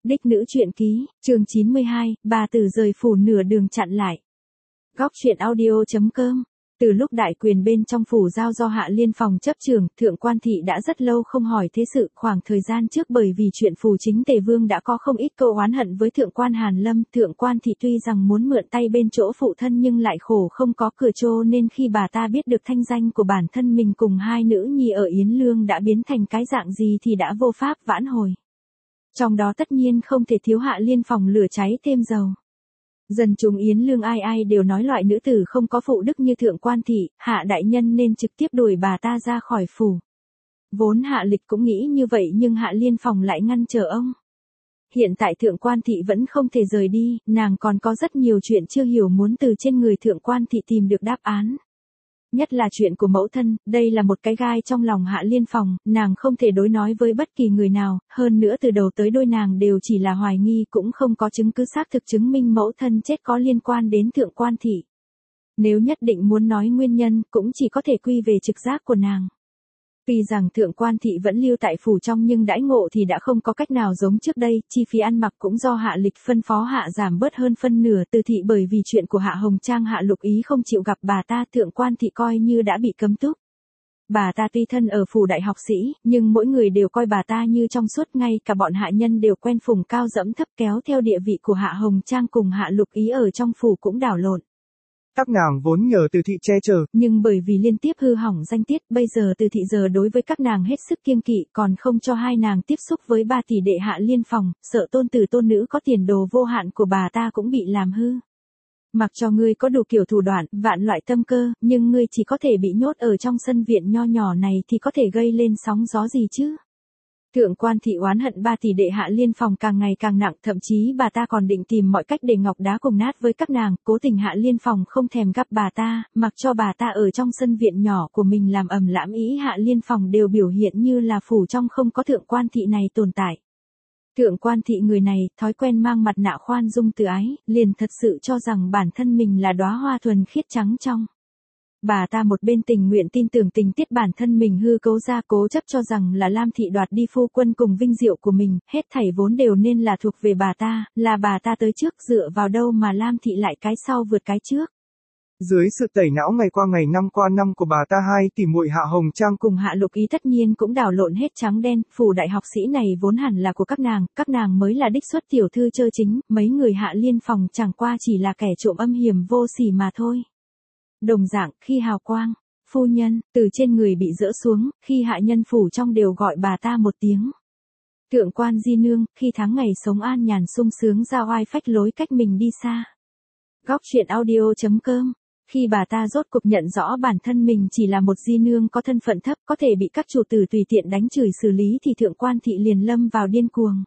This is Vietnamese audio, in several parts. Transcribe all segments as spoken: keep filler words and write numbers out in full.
Đích nữ truyện ký, chương chín mươi hai, bà tử rời phủ nửa đường chặn lại. Góc truyện audio chấm com. Từ lúc đại quyền bên trong phủ giao do Hạ Liên phòng chấp trường, Thượng Quan Thị đã rất lâu không hỏi thế sự. Khoảng thời gian trước bởi vì chuyện phù chính Tề Vương đã có không ít câu oán hận với Thượng Quan Hàn Lâm. Thượng Quan Thị tuy rằng muốn mượn tay bên chỗ phụ thân nhưng lại khổ không có cửa trô, nên khi bà ta biết được thanh danh của bản thân mình cùng hai nữ nhi ở Yến Lương đã biến thành cái dạng gì thì đã vô pháp vãn hồi. Trong đó tất nhiên không thể thiếu Hạ Liên phòng lửa cháy thêm dầu. Dân chúng Yến Lương ai ai đều nói loại nữ tử không có phụ đức như Thượng Quan Thị, Hạ đại nhân nên trực tiếp đuổi bà ta ra khỏi phủ. Vốn Hạ Lịch cũng nghĩ như vậy nhưng Hạ Liên phòng lại ngăn trở ông. Hiện tại Thượng Quan Thị vẫn không thể rời đi, nàng còn có rất nhiều chuyện chưa hiểu muốn từ trên người Thượng Quan Thị tìm được đáp án. Nhất là chuyện của mẫu thân, đây là một cái gai trong lòng Hạ Liên phòng, nàng không thể đối nói với bất kỳ người nào, hơn nữa từ đầu tới đuôi nàng đều chỉ là hoài nghi, cũng không có chứng cứ xác thực chứng minh mẫu thân chết có liên quan đến Thượng Quan Thị. Nếu nhất định muốn nói nguyên nhân, cũng chỉ có thể quy về trực giác của nàng. Tuy rằng Thượng Quan Thị vẫn lưu tại phủ trong nhưng đãi ngộ thì đã không có cách nào giống trước đây, chi phí ăn mặc cũng do Hạ Lịch phân phó hạ giảm bớt hơn phân nửa. Từ Thị bởi vì chuyện của Hạ Hồng Trang Hạ Lục Ý không chịu gặp bà ta, Thượng Quan Thị coi như đã bị cấm túc. Bà ta tuy thân ở phủ đại học sĩ, nhưng mỗi người đều coi bà ta như trong suốt, ngay cả bọn hạ nhân đều quen phùng cao dẫm thấp, kéo theo địa vị của Hạ Hồng Trang cùng Hạ Lục Ý ở trong phủ cũng đảo lộn. Các nàng vốn nhờ Từ Thị che chở, nhưng bởi vì liên tiếp hư hỏng danh tiết, bây giờ Từ Thị giờ đối với các nàng hết sức kiêng kỵ, còn không cho hai nàng tiếp xúc với ba tỷ đệ Hạ Liên phòng, sợ tôn tử tôn nữ có tiền đồ vô hạn của bà ta cũng bị làm hư. Mặc cho ngươi có đủ kiểu thủ đoạn, vạn loại tâm cơ, nhưng ngươi chỉ có thể bị nhốt ở trong sân viện nho nhỏ này thì có thể gây lên sóng gió gì chứ? Thượng Quan Thị oán hận ba tỷ đệ Hạ Liên phòng càng ngày càng nặng, thậm chí bà ta còn định tìm mọi cách để ngọc đá cùng nát với các nàng. Cố tình Hạ Liên phòng không thèm gặp bà ta, mặc cho bà ta ở trong sân viện nhỏ của mình làm ầm lãm ý, Hạ Liên phòng đều biểu hiện như là phủ trong không có Thượng Quan Thị này tồn tại. Thượng Quan Thị người này, thói quen mang mặt nạ khoan dung từ ái, liền thật sự cho rằng bản thân mình là đóa hoa thuần khiết trắng trong. Bà ta một bên tình nguyện tin tưởng tình tiết bản thân mình hư cấu ra, cố chấp cho rằng là Lam Thị đoạt đi phu quân cùng vinh diệu của mình, hết thảy vốn đều nên là thuộc về bà ta, là bà ta tới trước, dựa vào đâu mà Lam Thị lại cái sau vượt cái trước. Dưới sự tẩy não ngày qua ngày năm qua năm của bà ta, hai tỷ muội Hạ Hồng Trang cùng Hạ Lục Ý tất nhiên cũng đảo lộn hết trắng đen. Phủ đại học sĩ này vốn hẳn là của các nàng, các nàng mới là đích xuất tiểu thư chơ chính, mấy người Hạ Liên phòng chẳng qua chỉ là kẻ trộm âm hiểm vô sỉ mà thôi. Đồng dạng, khi hào quang, phu nhân, từ trên người bị dỡ xuống, khi hạ nhân phủ trong đều gọi bà ta một tiếng Thượng Quan di nương, khi tháng ngày sống an nhàn sung sướng ra oai phách lối cách mình đi xa. Góc truyện audio chấm com. Khi bà ta rốt cục nhận rõ bản thân mình chỉ là một di nương có thân phận thấp, có thể bị các chủ tử tùy tiện đánh chửi xử lý, thì Thượng Quan Thị liền lâm vào điên cuồng.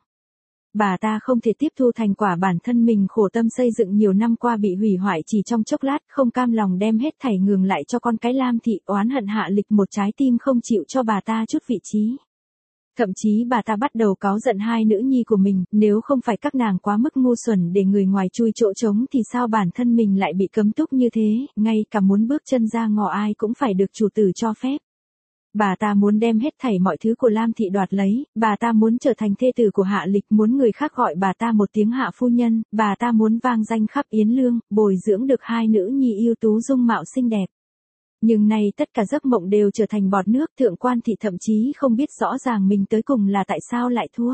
Bà ta không thể tiếp thu thành quả bản thân mình khổ tâm xây dựng nhiều năm qua bị hủy hoại chỉ trong chốc lát, không cam lòng đem hết thảy ngường lại cho con cái Lam Thị, oán hận Hạ Lịch một trái tim không chịu cho bà ta chút vị trí. Thậm chí bà ta bắt đầu cáu giận hai nữ nhi của mình, nếu không phải các nàng quá mức ngu xuẩn để người ngoài chui chỗ trống thì sao bản thân mình lại bị cấm túc như thế, ngay cả muốn bước chân ra ngõ ai cũng phải được chủ tử cho phép. Bà ta muốn đem hết thảy mọi thứ của Lam Thị đoạt lấy, bà ta muốn trở thành thê tử của Hạ Lịch, muốn người khác gọi bà ta một tiếng Hạ phu nhân, bà ta muốn vang danh khắp Yến Lương, bồi dưỡng được hai nữ nhi ưu tú dung mạo xinh đẹp. Nhưng nay tất cả giấc mộng đều trở thành bọt nước. Thượng Quan Thị thậm chí không biết rõ ràng mình tới cùng là tại sao lại thua.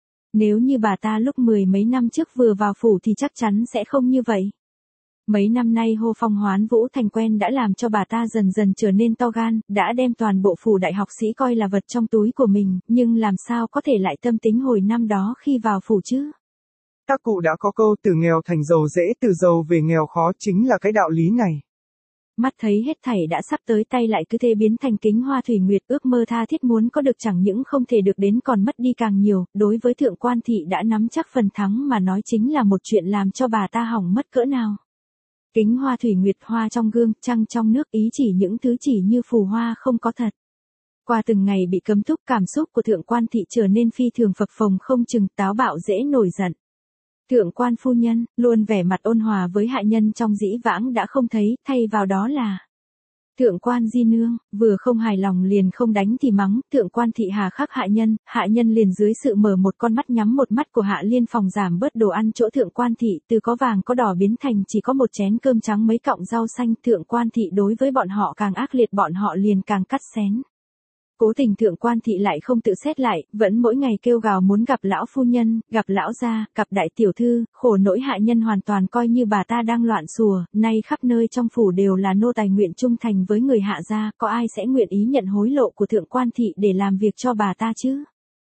Nếu như bà ta lúc mười mấy năm trước vừa vào phủ thì chắc chắn sẽ không như vậy. Mấy năm nay hô phong hoán vũ thành quen đã làm cho bà ta dần dần trở nên to gan, đã đem toàn bộ phủ đại học sĩ coi là vật trong túi của mình, nhưng làm sao có thể lại tâm tính hồi năm đó khi vào phủ chứ? Các cụ đã có câu từ nghèo thành giàu dễ, từ giàu về nghèo khó, chính là cái đạo lý này. Mắt thấy hết thảy đã sắp tới tay lại cứ thế biến thành kính hoa thủy nguyệt, ước mơ tha thiết muốn có được chẳng những không thể được đến còn mất đi càng nhiều, đối với Thượng Quan Thị đã nắm chắc phần thắng mà nói chính là một chuyện làm cho bà ta hỏng mất cỡ nào. Kính hoa thủy nguyệt, hoa trong gương, trăng trong nước, ý chỉ những thứ chỉ như phù hoa không có thật. Qua từng ngày bị cấm túc, cảm xúc của Thượng Quan Thị trở nên phi thường phập phồng không chừng, táo bạo dễ nổi giận. Thượng Quan phu nhân, luôn vẻ mặt ôn hòa với hạ nhân trong dĩ vãng đã không thấy, thay vào đó là Thượng quan di nương, vừa không hài lòng liền không đánh thì mắng, thượng quan thị hà khắc hạ nhân, hạ nhân liền dưới sự mở một con mắt nhắm một mắt của Hạ Liên Phòng giảm bớt đồ ăn chỗ thượng quan thị, từ có vàng có đỏ biến thành chỉ có một chén cơm trắng mấy cọng rau xanh, thượng quan thị đối với bọn họ càng ác liệt, bọn họ liền càng cắt xén. Cố tình thượng quan thị lại không tự xét lại, vẫn mỗi ngày kêu gào muốn gặp lão phu nhân, gặp lão gia, gặp đại tiểu thư, khổ nỗi hạ nhân hoàn toàn coi như bà ta đang loạn xùa, nay khắp nơi trong phủ đều là nô tài nguyện trung thành với người Hạ gia, có ai sẽ nguyện ý nhận hối lộ của thượng quan thị để làm việc cho bà ta chứ?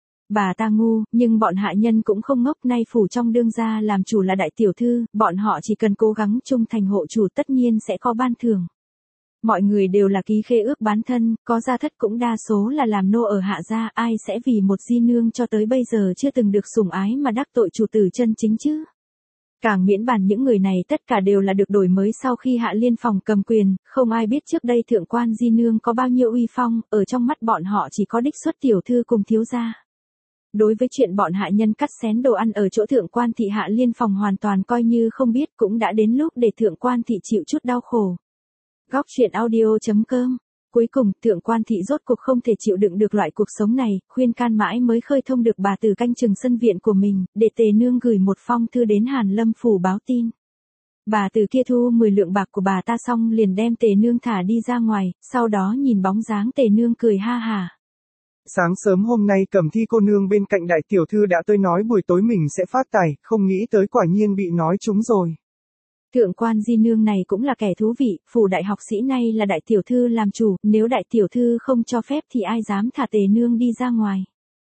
Bà ta ngu, nhưng bọn hạ nhân cũng không ngốc, nay phủ trong đương gia làm chủ là đại tiểu thư, bọn họ chỉ cần cố gắng trung thành hộ chủ tất nhiên sẽ có ban thưởng. Mọi người đều là ký khế ước bán thân, có gia thất cũng đa số là làm nô ở Hạ gia, ai sẽ vì một di nương cho tới bây giờ chưa từng được sủng ái mà đắc tội chủ tử chân chính chứ? Càng miễn bàn những người này tất cả đều là được đổi mới sau khi Hạ Liên Phòng cầm quyền, không ai biết trước đây thượng quan di nương có bao nhiêu uy phong, ở trong mắt bọn họ chỉ có đích xuất tiểu thư cùng thiếu gia. Đối với chuyện bọn hạ nhân cắt xén đồ ăn ở chỗ thượng quan thị, Hạ Liên Phòng hoàn toàn coi như không biết, cũng đã đến lúc để thượng quan thị chịu chút đau khổ. Góc truyện audio chấm com. Cuối cùng, thượng quan thị rốt cuộc không thể chịu đựng được loại cuộc sống này, khuyên can mãi mới khơi thông được bà Từ canh chừng sân viện của mình, để Tề nương gửi một phong thư đến Hàn Lâm phủ báo tin. Bà Từ kia thu mười lượng bạc của bà ta xong liền đem Tề nương thả đi ra ngoài, sau đó nhìn bóng dáng Tề nương cười ha hả. Sáng sớm hôm nay Cẩm Thi cô nương bên cạnh đại tiểu thư đã tới nói buổi tối mình sẽ phát tài, không nghĩ tới quả nhiên bị nói trúng rồi. Thượng quan di nương này cũng là kẻ thú vị, phủ đại học sĩ này là đại tiểu thư làm chủ, nếu đại tiểu thư không cho phép thì ai dám thả Tề nương đi ra ngoài.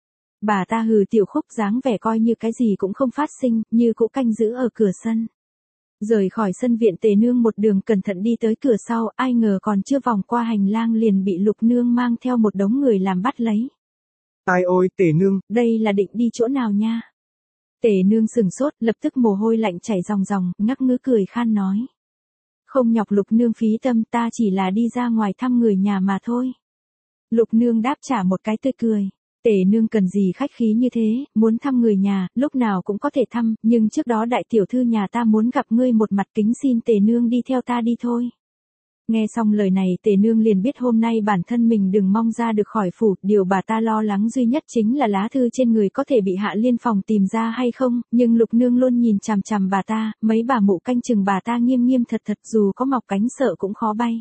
Bà ta hừ tiểu khúc dáng vẻ coi như cái gì cũng không phát sinh, như cũ canh giữ ở cửa sân. Rời khỏi sân viện, Tề nương một đường cẩn thận đi tới cửa sau, ai ngờ còn chưa vòng qua hành lang liền bị Lục nương mang theo một đống người làm bắt lấy. Ai ôi Tề nương, đây là định đi chỗ nào nha? Tề nương sừng sốt, lập tức mồ hôi lạnh chảy ròng ròng, ngắc ngứ cười khan nói. Không nhọc Lục nương phí tâm, ta chỉ là đi ra ngoài thăm người nhà mà thôi. Lục nương đáp trả một cái tươi cười. Tề nương cần gì khách khí như thế, muốn thăm người nhà, lúc nào cũng có thể thăm, nhưng trước đó đại tiểu thư nhà ta muốn gặp ngươi một mặt, kính xin Tề nương đi theo ta đi thôi. Nghe xong lời này, Tề nương liền biết hôm nay bản thân mình đừng mong ra được khỏi phủ, điều bà ta lo lắng duy nhất chính là lá thư trên người có thể bị Hạ Liên Phòng tìm ra hay không, nhưng Lục nương luôn nhìn chằm chằm bà ta, mấy bà mụ canh chừng bà ta nghiêm nghiêm thật thật, dù có mọc cánh sợ cũng khó bay.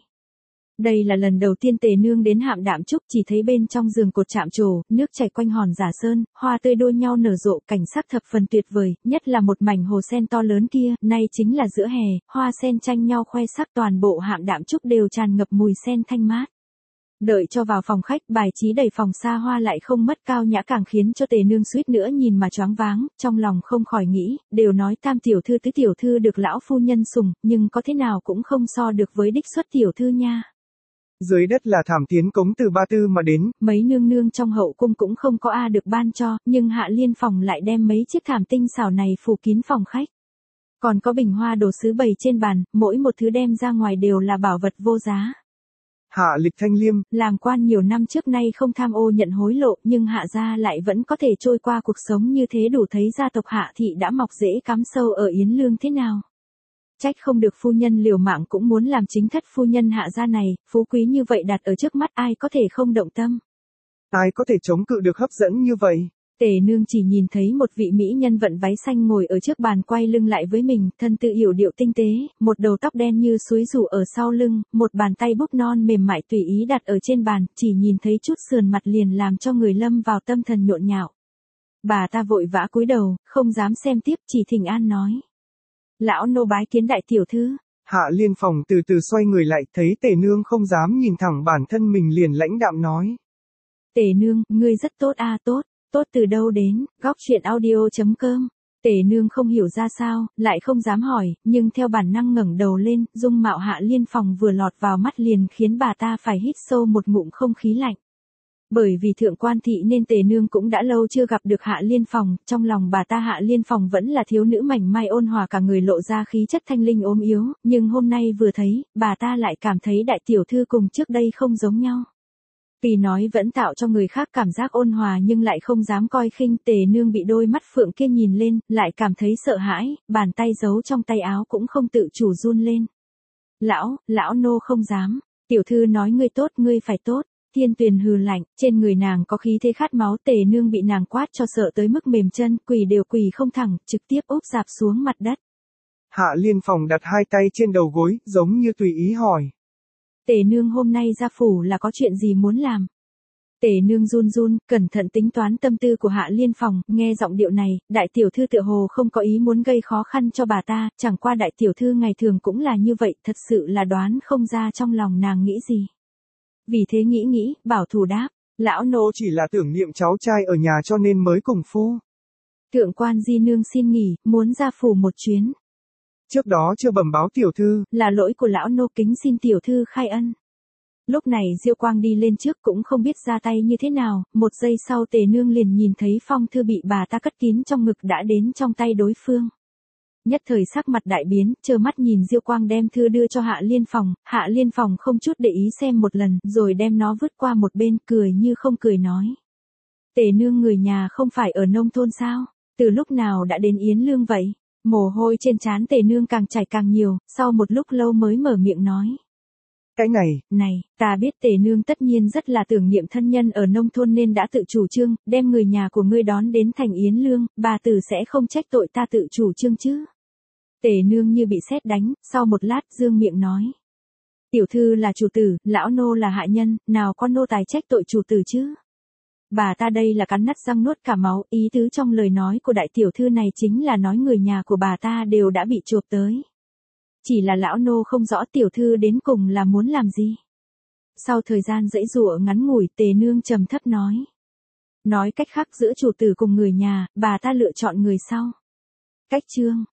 Đây là lần đầu tiên Tề nương đến Hạm Đạm Trúc, chỉ thấy bên trong giường cột chạm trổ, nước chảy quanh hòn giả sơn, hoa tươi đua nhau nở rộ, cảnh sắc thập phần tuyệt vời, nhất là một mảnh hồ sen to lớn kia, nay chính là giữa hè, hoa sen tranh nhau khoe sắc, toàn bộ Hạm Đạm Trúc đều tràn ngập mùi sen thanh mát. Đợi cho vào phòng khách, bài trí đầy phòng xa hoa lại không mất cao nhã, càng khiến cho Tề nương suýt nữa nhìn mà choáng váng, trong lòng không khỏi nghĩ, đều nói tam tiểu thư tứ tiểu thư được lão phu nhân sủng, nhưng có thế nào cũng không so được với đích xuất tiểu thư nha. Dưới đất là thảm tiến cống từ Ba Tư mà đến. Mấy nương nương trong hậu cung cũng không có a được ban cho, nhưng Hạ Liên Phòng lại đem mấy chiếc thảm tinh xảo này phủ kín phòng khách. Còn có bình hoa đồ sứ bày trên bàn, mỗi một thứ đem ra ngoài đều là bảo vật vô giá. Hạ Lịch Thanh Liêm, làm quan nhiều năm trước nay không tham ô nhận hối lộ, nhưng Hạ gia lại vẫn có thể trôi qua cuộc sống như thế, đủ thấy gia tộc Hạ thị đã mọc rễ cắm sâu ở Yến Lương thế nào. Trách không được phu nhân liều mạng cũng muốn làm chính thất phu nhân Hạ gia này, phú quý như vậy đặt ở trước mắt ai có thể không động tâm. Ai có thể chống cự được hấp dẫn như vậy? Tề nương chỉ nhìn thấy một vị mỹ nhân vận váy xanh ngồi ở trước bàn quay lưng lại với mình, thân tự yểu điệu tinh tế, một đầu tóc đen như suối rủ ở sau lưng, một bàn tay búp non mềm mại tùy ý đặt ở trên bàn, chỉ nhìn thấy chút sườn mặt liền làm cho người lâm vào tâm thần nhộn nhạo. Bà ta vội vã cúi đầu, không dám xem tiếp, chỉ thỉnh an nói. Lão nô bái kiến đại tiểu thư. Hạ Liên Phòng từ từ xoay người lại, thấy Tề nương không dám nhìn thẳng bản thân mình liền lãnh đạm nói. Tề nương, ngươi rất tốt a. Tốt, tốt từ đâu đến? Góc truyện audio chấm com. Tề nương không hiểu ra sao, lại không dám hỏi, nhưng theo bản năng ngẩng đầu lên, dung mạo Hạ Liên Phòng vừa lọt vào mắt liền khiến bà ta phải hít sâu một ngụm không khí lạnh. Bởi vì thượng quan thị nên Tề nương cũng đã lâu chưa gặp được Hạ Liên Phòng, trong lòng bà ta Hạ Liên Phòng vẫn là thiếu nữ mảnh mai ôn hòa, cả người lộ ra khí chất thanh linh ốm yếu, nhưng hôm nay vừa thấy, bà ta lại cảm thấy đại tiểu thư cùng trước đây không giống nhau. Vì nói vẫn tạo cho người khác cảm giác ôn hòa nhưng lại không dám coi khinh, Tề nương bị đôi mắt phượng kia nhìn lên, lại cảm thấy sợ hãi, bàn tay giấu trong tay áo cũng không tự chủ run lên. Lão, lão nô không dám. Tiểu thư nói ngươi tốt, ngươi phải tốt. Thiên Tuyền hừ lạnh, trên người nàng có khí thế khát máu, Tề Nương bị nàng quát cho sợ tới mức mềm chân, quỳ đều quỳ không thẳng, trực tiếp úp dạp xuống mặt đất. Hạ Liên Phòng đặt hai tay trên đầu gối, giống như tùy ý hỏi. Tề Nương hôm nay ra phủ là có chuyện gì muốn làm? Tề Nương run run, cẩn thận tính toán tâm tư của Hạ Liên Phòng, nghe giọng điệu này, đại tiểu thư tựa hồ không có ý muốn gây khó khăn cho bà ta, chẳng qua đại tiểu thư ngày thường cũng là như vậy, thật sự là đoán không ra trong lòng nàng nghĩ gì. Vì thế nghĩ nghĩ, bảo thủ đáp, lão nô chỉ là tưởng niệm cháu trai ở nhà cho nên mới cùng phu. Thượng quan di nương xin nghỉ, muốn ra phủ một chuyến. Trước đó chưa bẩm báo tiểu thư, là lỗi của lão nô, kính xin tiểu thư khai ân. Lúc này Diêu Quang đi lên trước cũng không biết ra tay như thế nào, một giây sau Tề Nương liền nhìn thấy phong thư bị bà ta cất kín trong ngực đã đến trong tay đối phương. Nhất thời sắc mặt đại biến, trơ mắt nhìn Diêu Quang đem thư đưa cho Hạ Liên Phòng, Hạ Liên Phòng không chút để ý xem một lần, rồi đem nó vứt qua một bên, cười như không cười nói. Tề Nương người nhà không phải ở nông thôn sao, từ lúc nào đã đến Yến Lương vậy? Mồ hôi trên trán Tề Nương càng chảy càng nhiều, sau một lúc lâu mới mở miệng nói. Cái này, này, ta biết Tề Nương tất nhiên rất là tưởng niệm thân nhân ở nông thôn nên đã tự chủ trương, đem người nhà của ngươi đón đến thành Yến Lương, bà tử sẽ không trách tội ta tự chủ trương chứ. Tề Nương như bị sét đánh, sau một lát dương miệng nói. Tiểu thư là chủ tử, lão nô là hạ nhân, nào con nô tài trách tội chủ tử chứ. Bà ta đây là cắn nát răng nuốt cả máu, ý tứ trong lời nói của đại tiểu thư này chính là nói người nhà của bà ta đều đã bị chộp tới. Chỉ là lão nô không rõ tiểu thư đến cùng là muốn làm gì. Sau thời gian dãy dụa ngắn ngủi, Tề Nương trầm thấp nói. Nói cách khác giữa chủ tử cùng người nhà, bà ta lựa chọn người sau. Cách chương